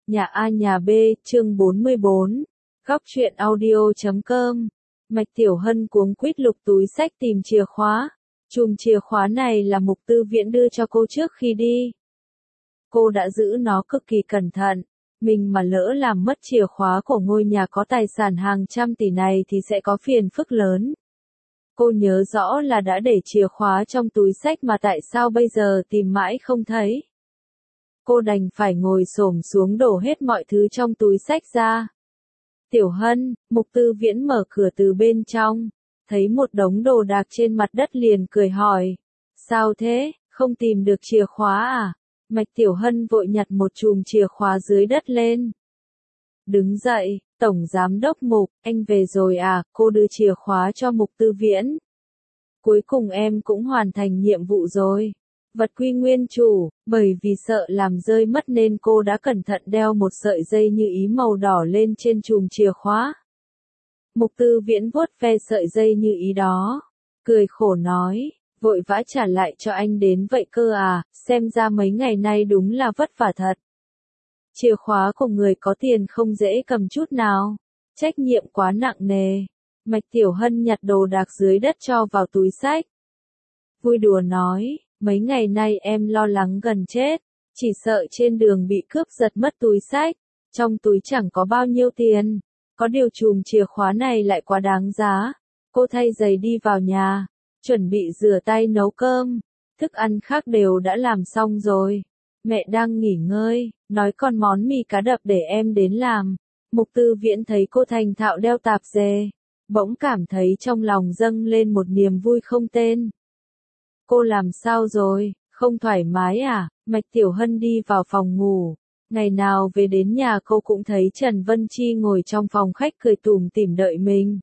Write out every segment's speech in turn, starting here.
Nhà A nhà B, chương 44. Góc truyện audio.com. Mạch Tiểu Hân cuống quýt lục túi xách tìm chìa khóa. Chùm chìa khóa này là Mục Tư Viễn đưa cho cô trước khi đi. Cô đã giữ nó cực kỳ cẩn thận. Mình mà lỡ làm mất chìa khóa của ngôi nhà có tài sản hàng trăm tỷ này thì sẽ có phiền phức lớn. Cô nhớ rõ là đã để chìa khóa trong túi xách mà tại sao bây giờ tìm mãi không thấy. Cô đành phải ngồi xổm xuống đổ hết mọi thứ trong túi xách ra. Tiểu Hân, Mục Tư Viễn mở cửa từ bên trong, thấy một đống đồ đạc trên mặt đất liền cười hỏi. Sao thế, không tìm được chìa khóa à? Mạch Tiểu Hân vội nhặt một chùm chìa khóa dưới đất lên. Đứng dậy, Tổng Giám đốc Mục, anh về rồi à? Cô đưa chìa khóa cho Mục Tư Viễn. Cuối cùng em cũng hoàn thành nhiệm vụ rồi. Vật quy nguyên chủ, bởi vì sợ làm rơi mất nên cô đã cẩn thận đeo một sợi dây như ý màu đỏ lên trên chùm chìa khóa. Mục Tư Viễn vuốt ve sợi dây như ý đó, cười khổ nói, vội vã trả lại cho anh đến vậy cơ à, xem ra mấy ngày nay đúng là vất vả thật. Chìa khóa của người có tiền không dễ cầm chút nào, trách nhiệm quá nặng nề. Mạch Tiểu Hân nhặt đồ đạc dưới đất cho vào túi xách. Vui đùa nói, mấy ngày nay em lo lắng gần chết, chỉ sợ trên đường bị cướp giật mất túi xách, trong túi chẳng có bao nhiêu tiền, có điều chùm chìa khóa này lại quá đáng giá. Cô thay giày đi vào nhà, chuẩn bị rửa tay nấu cơm, thức ăn khác đều đã làm xong rồi. Mẹ đang nghỉ ngơi, nói còn món mì cá đập để em đến làm. Mục Tư Viễn thấy cô thành thạo đeo tạp dề, bỗng cảm thấy trong lòng dâng lên một niềm vui không tên. Cô làm sao rồi, không thoải mái à? Mạch Tiểu Hân đi vào phòng ngủ. Ngày nào về đến nhà cô cũng thấy Trần Vân Chi ngồi trong phòng khách cười tủm tỉm đợi mình.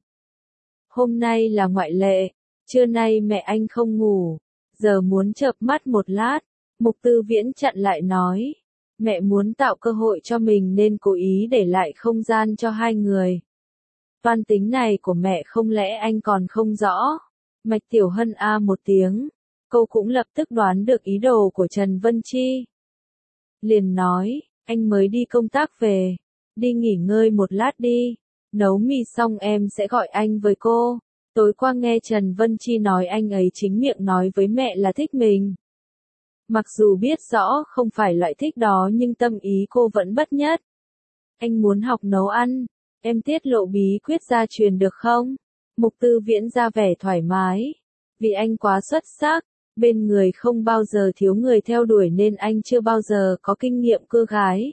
Hôm nay là ngoại lệ, trưa nay mẹ anh không ngủ, giờ muốn chợp mắt một lát. Mục Tư Viễn chặn lại nói, mẹ muốn tạo cơ hội cho mình nên cố ý để lại không gian cho hai người. Toan tính này của mẹ không lẽ anh còn không rõ? Mạch Tiểu Hân a một tiếng. Cô cũng lập tức đoán được ý đồ của Trần Vân Chi. Liền nói, anh mới đi công tác về, đi nghỉ ngơi một lát đi, nấu mì xong em sẽ gọi anh với cô. Tối qua nghe Trần Vân Chi nói anh ấy chính miệng nói với mẹ là thích mình. Mặc dù biết rõ không phải loại thích đó nhưng tâm ý cô vẫn bất nhất. Anh muốn học nấu ăn, em tiết lộ bí quyết gia truyền được không? Mục Tư Viễn ra vẻ thoải mái, vì anh quá xuất sắc. Bên người không bao giờ thiếu người theo đuổi nên anh chưa bao giờ có kinh nghiệm cưa gái.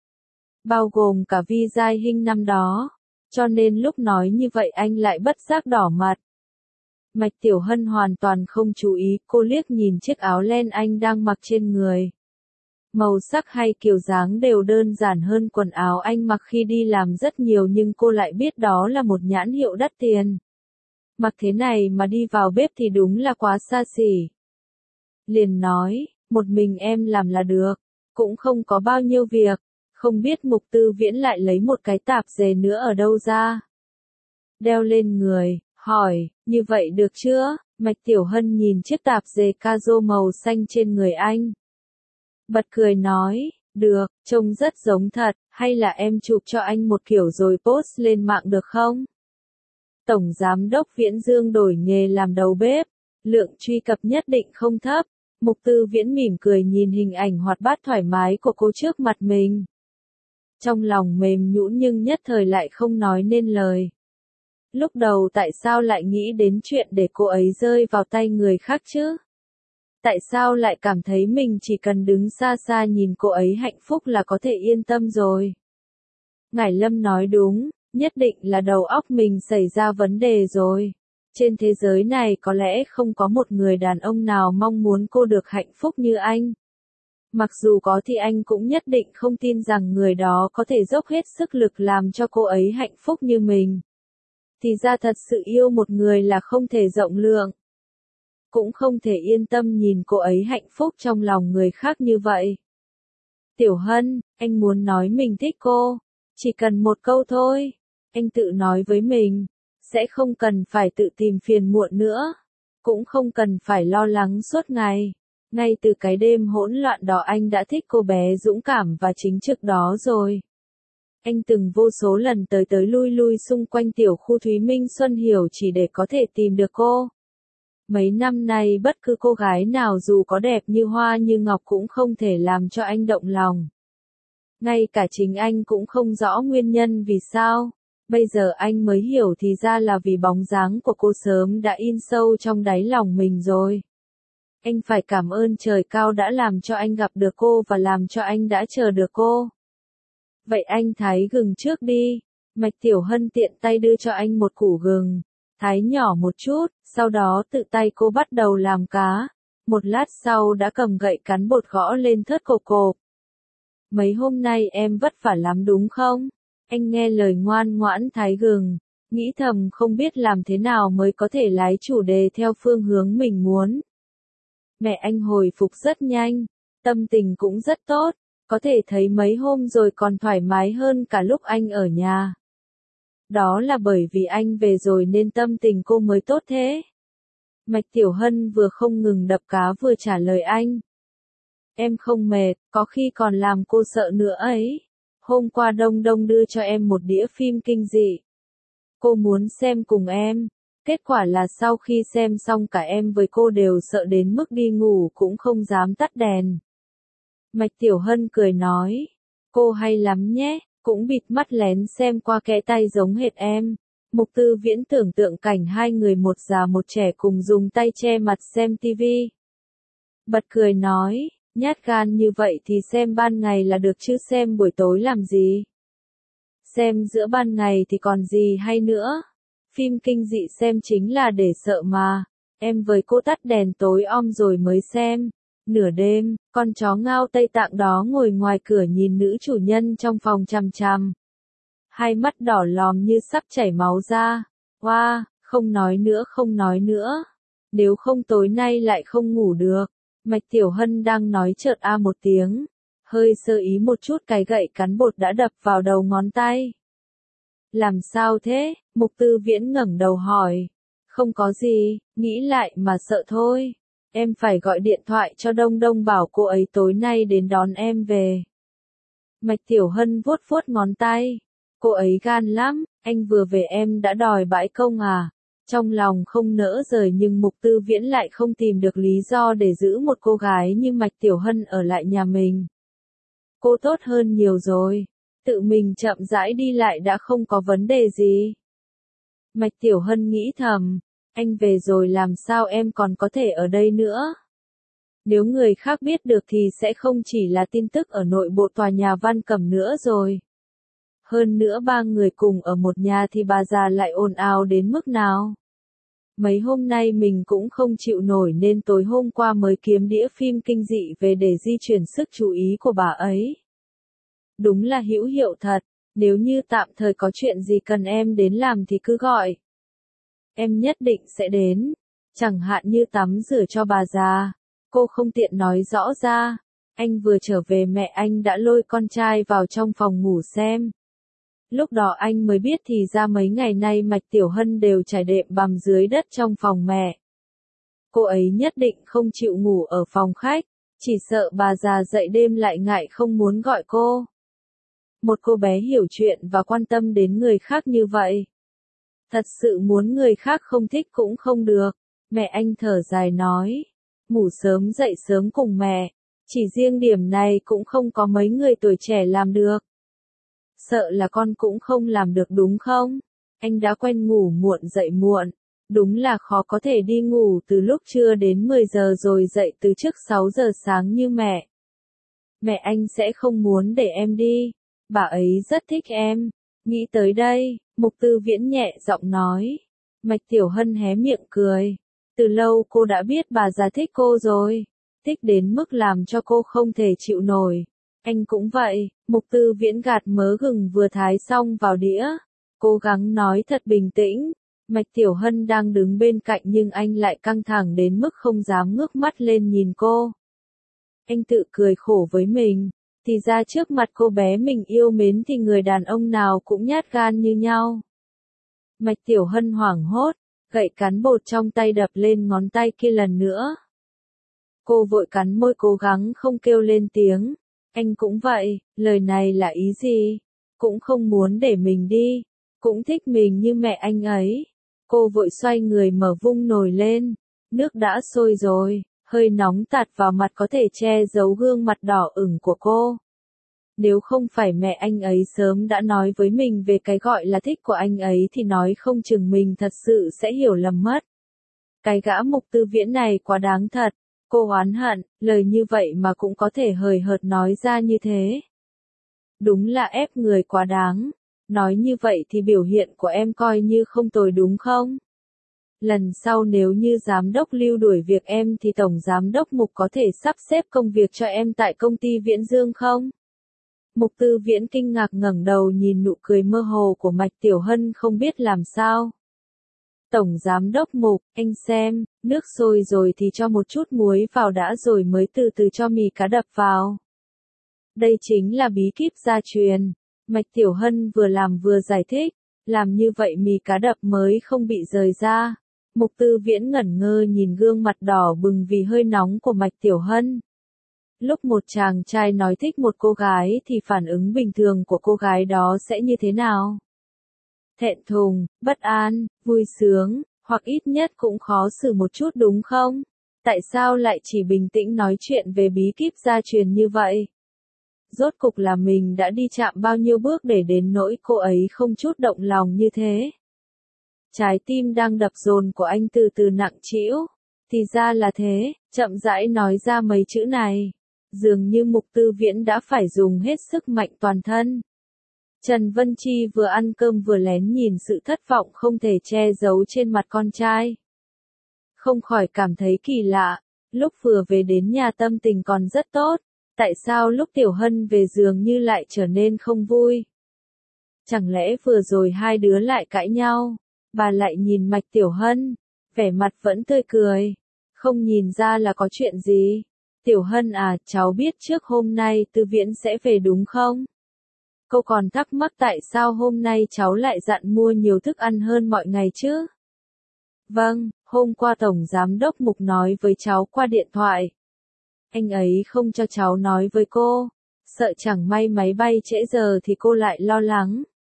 Bao gồm cả Vi Giai Hinh năm đó. Cho nên lúc nói như vậy anh lại bất giác đỏ mặt. Mạch Tiểu Hân hoàn toàn không chú ý, cô liếc nhìn chiếc áo len anh đang mặc trên người. Màu sắc hay kiểu dáng đều đơn giản hơn quần áo anh mặc khi đi làm rất nhiều nhưng cô lại biết đó là một nhãn hiệu đắt tiền. Mặc thế này mà đi vào bếp thì đúng là quá xa xỉ. Liền nói, một mình em làm là được, cũng không có bao nhiêu việc, không biết Mục Tư Viễn lại lấy một cái tạp dề nữa ở đâu ra. Đeo lên người, hỏi, như vậy được chưa? Mạch Tiểu Hân nhìn chiếc tạp dề caro màu xanh trên người anh. Bật cười nói, được, trông rất giống thật, hay là em chụp cho anh một kiểu rồi post lên mạng được không? Tổng Giám đốc Viễn Dương đổi nghề làm đầu bếp, lượng truy cập nhất định không thấp. Mục Tư Viễn mỉm cười nhìn hình ảnh hoạt bát thoải mái của cô trước mặt mình. Trong lòng mềm nhũn nhưng nhất thời lại không nói nên lời. Lúc đầu tại sao lại nghĩ đến chuyện để cô ấy rơi vào tay người khác chứ? Tại sao lại cảm thấy mình chỉ cần đứng xa xa nhìn cô ấy hạnh phúc là có thể yên tâm rồi? Ngải Lâm nói đúng, nhất định là đầu óc mình xảy ra vấn đề rồi. Trên thế giới này có lẽ không có một người đàn ông nào mong muốn cô được hạnh phúc như anh. Mặc dù có thì anh cũng nhất định không tin rằng người đó có thể dốc hết sức lực làm cho cô ấy hạnh phúc như mình. Thì ra thật sự yêu một người là không thể rộng lượng. Cũng không thể yên tâm nhìn cô ấy hạnh phúc trong lòng người khác như vậy. Tiểu Hân, anh muốn nói mình thích cô. Chỉ cần một câu thôi. Anh tự nói với mình. Sẽ không cần phải tự tìm phiền muộn nữa. Cũng không cần phải lo lắng suốt ngày. Ngay từ cái đêm hỗn loạn đó anh đã thích cô bé dũng cảm và chính trực đó rồi. Anh từng vô số lần tới tới lui lui xung quanh tiểu khu Thúy Minh Xuân Hiểu chỉ để có thể tìm được cô. Mấy năm nay bất cứ cô gái nào dù có đẹp như hoa như ngọc cũng không thể làm cho anh động lòng. Ngay cả chính anh cũng không rõ nguyên nhân vì sao. Bây giờ anh mới hiểu thì ra là vì bóng dáng của cô sớm đã in sâu trong đáy lòng mình rồi. Anh phải cảm ơn trời cao đã làm cho anh gặp được cô và làm cho anh đã chờ được cô. Vậy anh thái gừng trước đi. Mạch Tiểu Hân tiện tay đưa cho anh một củ gừng. Thái nhỏ một chút, sau đó tự tay cô bắt đầu làm cá. Một lát sau đã cầm gậy cán bột gõ lên thớt cộp cộp. Mấy hôm nay em vất vả lắm đúng không? Anh nghe lời ngoan ngoãn thái gừng, nghĩ thầm không biết làm thế nào mới có thể lái chủ đề theo phương hướng mình muốn. Mẹ anh hồi phục rất nhanh, tâm tình cũng rất tốt, có thể thấy mấy hôm rồi còn thoải mái hơn cả lúc anh ở nhà. Đó là bởi vì anh về rồi nên tâm tình cô mới tốt thế. Mạch Tiểu Hân vừa không ngừng đập cá vừa trả lời anh. Em không mệt, có khi còn làm cô sợ nữa ấy. Hôm qua Đông Đông đưa cho em một đĩa phim kinh dị. Cô muốn xem cùng em. Kết quả là sau khi xem xong cả em với cô đều sợ đến mức đi ngủ cũng không dám tắt đèn. Mạch Tiểu Hân cười nói. Cô hay lắm nhé, cũng bịt mắt lén xem qua kẽ tay giống hệt em. Mục Tư Viễn tưởng tượng cảnh hai người một già một trẻ cùng dùng tay che mặt xem tivi. Bật cười nói. Nhát gan như vậy thì xem ban ngày là được chứ xem buổi tối làm gì. Xem giữa ban ngày thì còn gì hay nữa. Phim kinh dị xem chính là để sợ mà. Em với cô tắt đèn tối om rồi mới xem. Nửa đêm, con chó ngao Tây Tạng đó ngồi ngoài cửa nhìn nữ chủ nhân trong phòng chằm chằm. Hai mắt đỏ lòm như sắp chảy máu ra. Wow, không nói nữa không nói nữa. Nếu không tối nay lại không ngủ được. Mạch Tiểu Hân đang nói chợt a một tiếng, hơi sơ ý một chút cái gậy cán bột đã đập vào đầu ngón tay. Làm sao thế? Mục Tư Viễn ngẩng đầu hỏi. Không có gì, nghĩ lại mà sợ thôi. Em phải gọi điện thoại cho Đông Đông bảo cô ấy tối nay đến đón em về. Mạch Tiểu Hân vuốt vuốt ngón tay. Cô ấy gan lắm, anh vừa về em đã đòi bãi công à? Trong lòng không nỡ rời nhưng Mục Tư Viễn lại không tìm được lý do để giữ một cô gái như Mạch Tiểu Hân ở lại nhà mình. Cô tốt hơn nhiều rồi, tự mình chậm rãi đi lại đã không có vấn đề gì. Mạch Tiểu Hân nghĩ thầm, anh về rồi làm sao em còn có thể ở đây nữa. Nếu người khác biết được thì sẽ không chỉ là tin tức ở nội bộ tòa nhà Văn Cẩm nữa rồi. Hơn nữa ba người cùng ở một nhà thì bà già lại ồn ào đến mức nào. Mấy hôm nay mình cũng không chịu nổi nên tối hôm qua mới kiếm đĩa phim kinh dị về để di chuyển sức chú ý của bà ấy. Đúng là hữu hiệu thật, nếu như tạm thời có chuyện gì cần em đến làm thì cứ gọi. Em nhất định sẽ đến, chẳng hạn như tắm rửa cho bà già. Cô không tiện nói rõ ra, anh vừa trở về mẹ anh đã lôi con trai vào trong phòng ngủ xem. Lúc đó anh mới biết thì ra mấy ngày nay Mạch Tiểu Hân đều trải đệm bằm dưới đất trong phòng mẹ. Cô ấy nhất định không chịu ngủ ở phòng khách, chỉ sợ bà già dậy đêm lại ngại không muốn gọi cô. Một cô bé hiểu chuyện và quan tâm đến người khác như vậy. Thật sự muốn người khác không thích cũng không được. Mẹ anh thở dài nói. Ngủ sớm dậy sớm cùng mẹ. Chỉ riêng điểm này cũng không có mấy người tuổi trẻ làm được. Sợ là con cũng không làm được đúng không? Anh đã quen ngủ muộn dậy muộn. Đúng là khó có thể đi ngủ từ lúc trưa đến 10 giờ rồi dậy từ trước 6 giờ sáng như mẹ. Mẹ anh sẽ không muốn để em đi. Bà ấy rất thích em. Nghĩ tới đây, Mục Tư Viễn nhẹ giọng nói. Mạch Tiểu Hân hé miệng cười. Từ lâu cô đã biết bà già thích cô rồi. Thích đến mức làm cho cô không thể chịu nổi. Anh cũng vậy, Mục Tư Viễn gạt mớ gừng vừa thái xong vào đĩa. Cố gắng nói thật bình tĩnh. Mạch Tiểu Hân đang đứng bên cạnh nhưng anh lại căng thẳng đến mức không dám ngước mắt lên nhìn cô. Anh tự cười khổ với mình. Thì ra trước mặt cô bé mình yêu mến thì người đàn ông nào cũng nhát gan như nhau. Mạch Tiểu Hân hoảng hốt, gậy cán bột trong tay đập lên ngón tay kia lần nữa. Cô vội cắn môi cố gắng không kêu lên tiếng. Anh cũng vậy, lời này là ý gì? Cũng không muốn để mình đi, cũng thích mình như mẹ anh ấy. Cô vội xoay người mở vung nồi lên, nước đã sôi rồi, hơi nóng tạt vào mặt có thể che giấu gương mặt đỏ ửng của cô. Nếu không phải mẹ anh ấy sớm đã nói với mình về cái gọi là thích của anh ấy thì nói không chừng mình thật sự sẽ hiểu lầm mất. Cái gã Mục Tư Viễn này quá đáng thật. Cô oán hận, lời như vậy mà cũng có thể hời hợt nói ra như thế. Đúng là ép người quá đáng. Nói như vậy thì biểu hiện của em coi như không tồi đúng không? Lần sau nếu như giám đốc Lưu đuổi việc em thì tổng giám đốc Mục có thể sắp xếp công việc cho em tại công ty Viễn Dương không? Mục Tư Viễn kinh ngạc ngẩng đầu nhìn nụ cười mơ hồ của Mạch Tiểu Hân không biết làm sao. Tổng giám đốc Mục, anh xem, nước sôi rồi thì cho một chút muối vào đã rồi mới từ từ cho mì cá đập vào. Đây chính là bí kíp gia truyền. Mạch Tiểu Hân vừa làm vừa giải thích, làm như vậy mì cá đập mới không bị rời ra. Mục Tư Viễn ngẩn ngơ nhìn gương mặt đỏ bừng vì hơi nóng của Mạch Tiểu Hân. Lúc một chàng trai nói thích một cô gái thì phản ứng bình thường của cô gái đó sẽ như thế nào? Thẹn thùng, bất an, vui sướng, hoặc ít nhất cũng khó xử một chút đúng không? Tại sao lại chỉ bình tĩnh nói chuyện về bí kíp gia truyền như vậy? Rốt cục là mình đã đi chạm bao nhiêu bước để đến nỗi cô ấy không chút động lòng như thế? Trái tim đang đập dồn của anh từ từ nặng trĩu. Thì ra là thế, chậm rãi nói ra mấy chữ này. Dường như Mục Tư Viễn đã phải dùng hết sức mạnh toàn thân. Trần Vân Chi vừa ăn cơm vừa lén nhìn sự thất vọng không thể che giấu trên mặt con trai. Không khỏi cảm thấy kỳ lạ, lúc vừa về đến nhà tâm tình còn rất tốt, tại sao lúc Tiểu Hân về dường như lại trở nên không vui? Chẳng lẽ vừa rồi hai đứa lại cãi nhau? Bà lại nhìn Mạch Tiểu Hân, vẻ mặt vẫn tươi cười, không nhìn ra là có chuyện gì. Tiểu Hân à, cháu biết trước hôm nay Tư Viễn sẽ về đúng không? Cô còn thắc mắc tại sao hôm nay cháu lại dặn mua nhiều thức ăn hơn mọi ngày chứ? Vâng, hôm qua Tổng Giám đốc Mục nói với cháu qua điện thoại. Anh ấy không cho cháu nói với cô, sợ chẳng may máy bay trễ giờ thì cô lại lo lắng.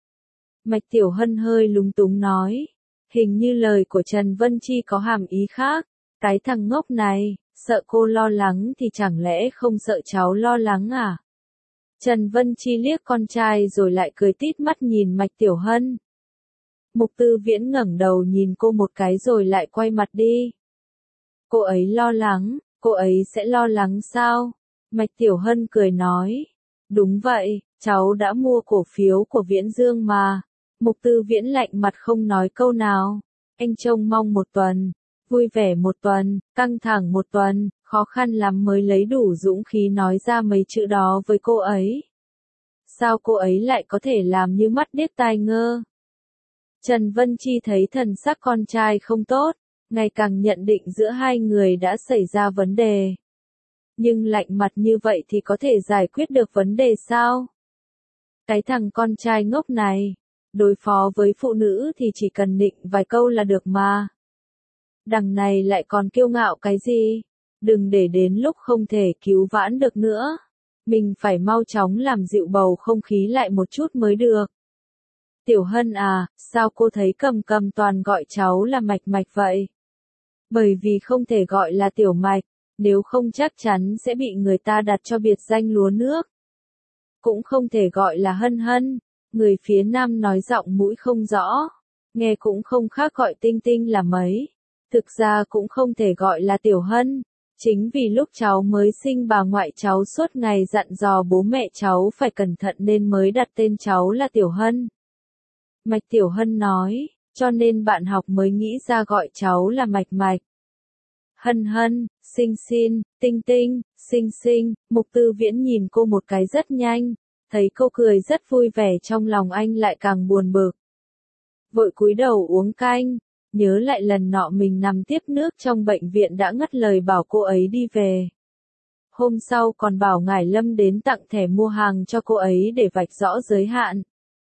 Mạch Tiểu Hân hơi lúng túng nói, hình như lời của Trần Vân Chi có hàm ý khác, cái thằng ngốc này, sợ cô lo lắng thì chẳng lẽ không sợ cháu lo lắng à? Trần Vân Chi liếc con trai rồi lại cười tít mắt nhìn Mạch Tiểu Hân. Mục Tư Viễn ngẩng đầu nhìn cô một cái rồi lại quay mặt đi. Cô ấy lo lắng, cô ấy sẽ lo lắng sao? Mạch Tiểu Hân cười nói. Đúng vậy, cháu đã mua cổ phiếu của Viễn Dương mà. Mục Tư Viễn lạnh mặt không nói câu nào. Anh trông mong một tuần, vui vẻ một tuần, căng thẳng một tuần, khó khăn lắm mới lấy đủ dũng khí nói ra mấy chữ đó với cô ấy. Sao cô ấy lại có thể làm như mắt điếc tai ngơ? Trần Vân Chi thấy thần sắc con trai không tốt, ngày càng nhận định giữa hai người đã xảy ra vấn đề. Nhưng lạnh mặt như vậy thì có thể giải quyết được vấn đề sao? Cái thằng con trai ngốc này, đối phó với phụ nữ thì chỉ cần nịnh vài câu là được mà. Đằng này lại còn kiêu ngạo cái gì? Đừng để đến lúc không thể cứu vãn được nữa. Mình phải mau chóng làm dịu bầu không khí lại một chút mới được. Tiểu Hân à, sao cô thấy Cầm Cầm toàn gọi cháu là Mạch Mạch vậy? Bởi vì không thể gọi là Tiểu Mạch, nếu không chắc chắn sẽ bị người ta đặt cho biệt danh lúa nước. Cũng không thể gọi là Hân Hân, người phía Nam nói giọng mũi không rõ, nghe cũng không khác gọi Tinh Tinh là mấy. Thực ra cũng không thể gọi là Tiểu Hân, chính vì lúc cháu mới sinh bà ngoại cháu suốt ngày dặn dò bố mẹ cháu phải cẩn thận nên mới đặt tên cháu là Tiểu Hân. Mạch Tiểu Hân nói, cho nên bạn học mới nghĩ ra gọi cháu là Mạch Mạch. Hân Hân, Xinh Xin, Tinh Tinh, Xinh Xinh, Mục Tư Viễn nhìn cô một cái rất nhanh, thấy cô cười rất vui vẻ trong lòng anh lại càng buồn bực. Vội cúi đầu uống canh, nhớ lại lần nọ mình nằm tiếp nước trong bệnh viện đã ngắt lời bảo cô ấy đi về. Hôm sau còn bảo Ngải Lâm đến tặng thẻ mua hàng cho cô ấy để vạch rõ giới hạn.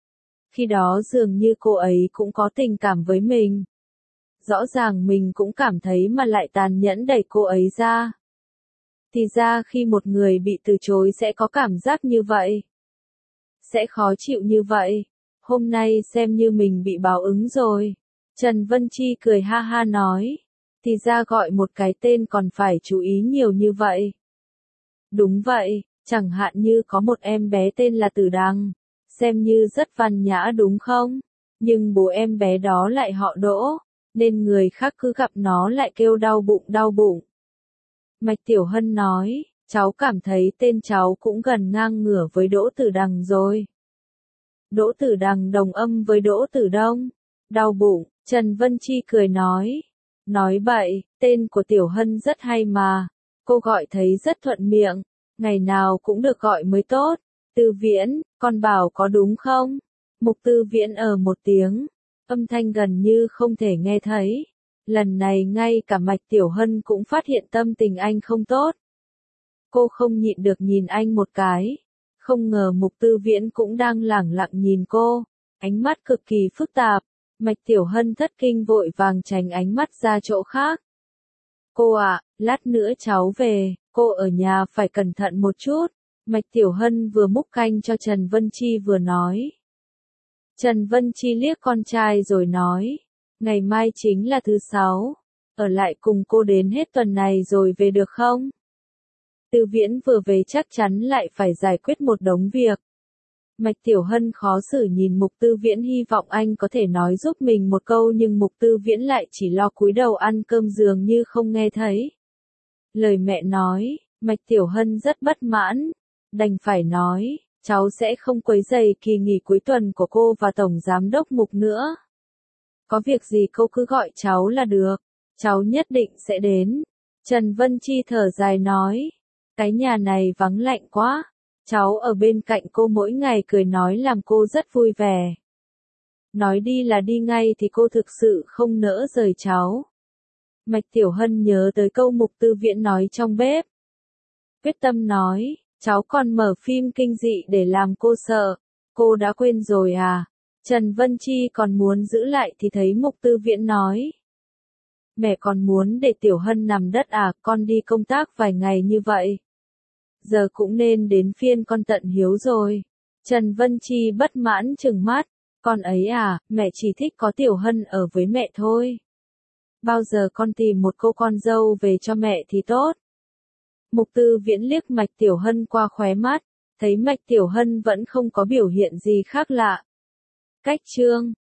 Khi đó dường như cô ấy cũng có tình cảm với mình. Rõ ràng mình cũng cảm thấy mà lại tàn nhẫn đẩy cô ấy ra. Thì ra khi một người bị từ chối sẽ có cảm giác như vậy. Sẽ khó chịu như vậy. Hôm nay xem như mình bị báo ứng rồi. Trần Vân Chi cười ha ha nói. Thì ra gọi một cái tên còn phải chú ý nhiều như vậy. Đúng vậy, chẳng hạn như có một em bé tên là Tử Đằng. Xem như rất văn nhã đúng không? Nhưng bố em bé đó lại họ Đỗ. Nên người khác cứ gặp nó lại kêu đau bụng đau bụng. Mạch Tiểu Hân nói, cháu cảm thấy tên cháu cũng gần ngang ngửa với Đỗ Tử Đằng rồi. Đỗ Tử Đằng đồng âm với Đỗ Tử Đông. Đau bụng, Trần Vân Chi cười nói. Nói bậy, tên của Tiểu Hân rất hay mà. Cô gọi thấy rất thuận miệng. Ngày nào cũng được gọi mới tốt. Tư Viễn, con bảo có đúng không? Mục Tư Viễn một tiếng. Âm thanh gần như không thể nghe thấy. Lần này ngay cả Mạch Tiểu Hân cũng phát hiện tâm tình anh không tốt. Cô không nhịn được nhìn anh một cái. Không ngờ Mục Tư Viễn cũng đang lẳng lặng nhìn cô. Ánh mắt cực kỳ phức tạp. Mạch Tiểu Hân thất kinh vội vàng tránh ánh mắt ra chỗ khác. Cô ạ, lát nữa cháu về, cô ở nhà phải cẩn thận một chút. Mạch Tiểu Hân vừa múc canh cho Trần Vân Chi vừa nói. Trần Vân Chi liếc con trai rồi nói. Ngày mai chính là thứ 6. Ở lại cùng cô đến hết tuần này rồi về được không? Tư Viễn vừa về chắc chắn lại phải giải quyết một đống việc. Mạch Tiểu Hân khó xử nhìn Mục Tư Viễn hy vọng anh có thể nói giúp mình một câu nhưng Mục Tư Viễn lại chỉ lo cúi đầu ăn cơm dường như không nghe thấy. Lời mẹ nói, Mạch Tiểu Hân rất bất mãn. Đành phải nói, cháu sẽ không quấy rầy kỳ nghỉ cuối tuần của cô và Tổng Giám đốc Mục nữa. Có việc gì cô cứ gọi cháu là được. Cháu nhất định sẽ đến. Trần Vân Chi thở dài nói. Cái nhà này vắng lạnh quá. Cháu ở bên cạnh cô mỗi ngày cười nói làm cô rất vui vẻ. Nói đi là đi ngay thì cô thực sự không nỡ rời cháu. Mạch Tiểu Hân nhớ tới câu Mục Tư Viễn nói trong bếp. Quyết tâm nói, cháu còn mở phim kinh dị để làm cô sợ. Cô đã quên rồi à? Trần Vân Chi còn muốn giữ lại thì thấy Mục Tư Viễn nói. Mẹ còn muốn để Tiểu Hân nằm đất à, con đi công tác vài ngày như vậy. Giờ cũng nên đến phiên con Tận Hiếu rồi. Trần Vân Chi bất mãn trừng mắt. Con ấy à, mẹ chỉ thích có Tiểu Hân ở với mẹ thôi. Bao giờ con tìm một cô con dâu về cho mẹ thì tốt. Mục Tư Viễn liếc Mạch Tiểu Hân qua khóe mắt. Thấy Mạch Tiểu Hân vẫn không có biểu hiện gì khác lạ. Cách chương